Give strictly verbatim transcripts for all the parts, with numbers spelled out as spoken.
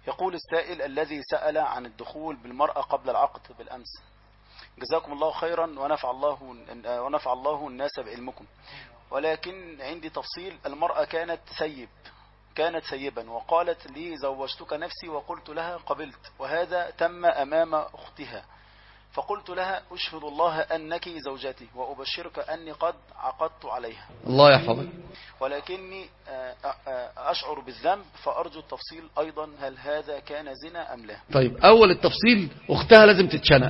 يقول السائل الذي سأل عن الدخول بالمرأة قبل العقد بالأمس: جزاكم الله خيرا ونفع الله ونفع الله الناس بعلمكم، ولكن عندي تفصيل. المرأة كانت سيب كانت سيبا وقالت لي زوجتك نفسي، وقلت لها قبلت، وهذا تم أمام أختها، فقلت لها أشهد الله أنك زوجتي وأبشرك أني قد عقدت عليها، الله يحفظك، ولكني أشعر بالذنب، فأرجو التفصيل أيضا، هل هذا كان زنا أم لا؟ طيب، أول التفصيل أختها لازم تتشنق،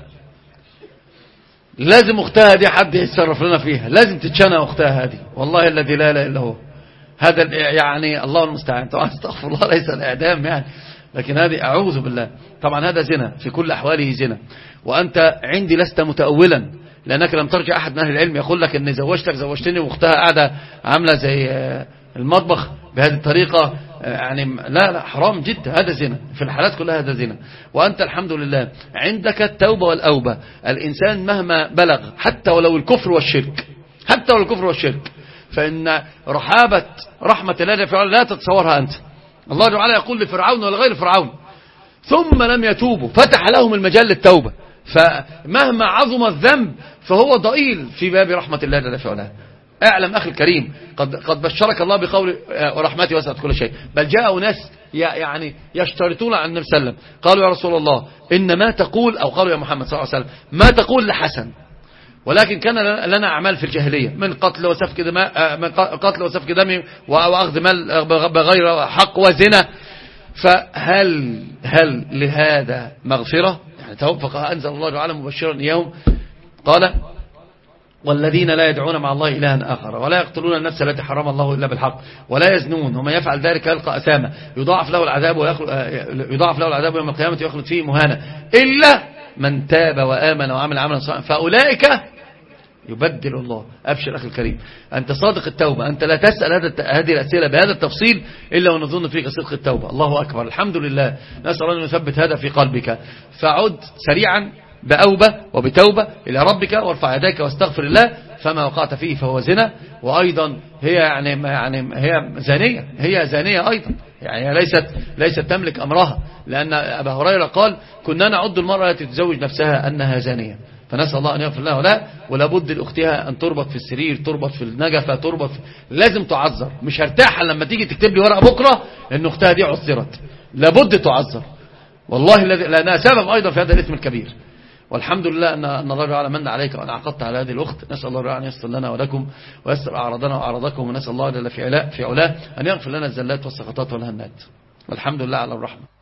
لازم أختها دي حد يتصرف لنا فيها، لازم تتشنق أختها هذه، والله الذي لا إله إلا هو. هذا يعني الله المستعان، طبعا استغفر الله، ليس الإعدام يعني، لكن هذه أعوذ بالله، طبعا هذا زنا في كل أحواله زنا. وأنت عندي لست متأولا، لأنك لم ترجع أحد من أهل العلم يقول لك أن زوجتك زوجتني وأختها قاعدة عاملة زي المطبخ بهذه الطريقة، يعني لا لا، حرام جدا، هذا زنا في الحالات كلها، هذا زنا. وأنت الحمد لله عندك التوبة والأوبة. الإنسان مهما بلغ، حتى ولو الكفر والشرك، حتى ولو الكفر والشرك، فإن رحابة رحمة الله في لا تتصورها أنت. الله تعالى يقول لفرعون ولغير فرعون: ثم لم يتوبوا فتح لهم المجال للتوبة. فمهما عظم الذنب فهو ضئيل في باب رحمة الله جل في علاه. اعلم أخي الكريم، قد, قد بشرك الله بقول ورحمتي وسعت كل شيء. بل جاءوا ناس يعني يشترطون عن النبي صلى الله عليه وسلم، قالوا يا رسول الله إن ما تقول، أو قالوا يا محمد صلى الله عليه وسلم ما تقول لحسن، ولكن كان لنا أعمال في الجاهلية من قتل وسفك دماء، من قتل وسفك دم وأخذ مال بغير حق وزنا، فهل هل لهذا مغفرة؟ يعني توفق أنزل الله تعالى مبشرا إياهم، قال: والذين لا يدعون مع الله إلها آخر ولا يقتلون النفس التي حرم الله إلا بالحق ولا يزنون ومن يفعل ذلك يلقى أثاما يضاعف له العذاب يضاعف له العذاب يوم القيامة ويخلد فيه مهانا إلا من تاب وآمن وعمل عملا صالحا فأولئك يبدل الله. أبشر أخي الكريم، أنت صادق التوبة، أنت لا تسأل هذه الأسئلة بهذا التفصيل إلا ونظن فيك صدق التوبة. الله أكبر، الحمد لله، نسأل أن يثبت هذا في قلبك. فعد سريعا بأوبة وبتوبة إلى ربك، وارفع يديك واستغفر الله، فما وقعت فيه فهو زنا. وأيضا هي يعني يعني هي زانية، هي زانية أيضا، يعني ليست ليست تملك أمرها، لأن أبا هريرة قال: كنا نعد المرأة التي تزوج نفسها أنها زانية. فنسأل الله أن يغفر لها ولا ولا بد لأختها أن تربط في السرير، تربط في النجفة، تربط في... لازم تعذر. مش هرتاح لما تيجي تكتب لي ورقة بكرة إن أختها دي عذرت، لابد تعذر، والله لأنها سبب أيضا في هذا الإثم الكبير. والحمد لله أن أن الله تعالى من عليك وأن عقدت على هذه الأخت. نسأل الله تعالى أن يستر لنا ولكم ويستر أعراضنا وأعراضكم، ونسأل الله جل في علاه في علاه أن يغفر لنا الزلات والسقطات والهنات. والحمد لله على الرحمة.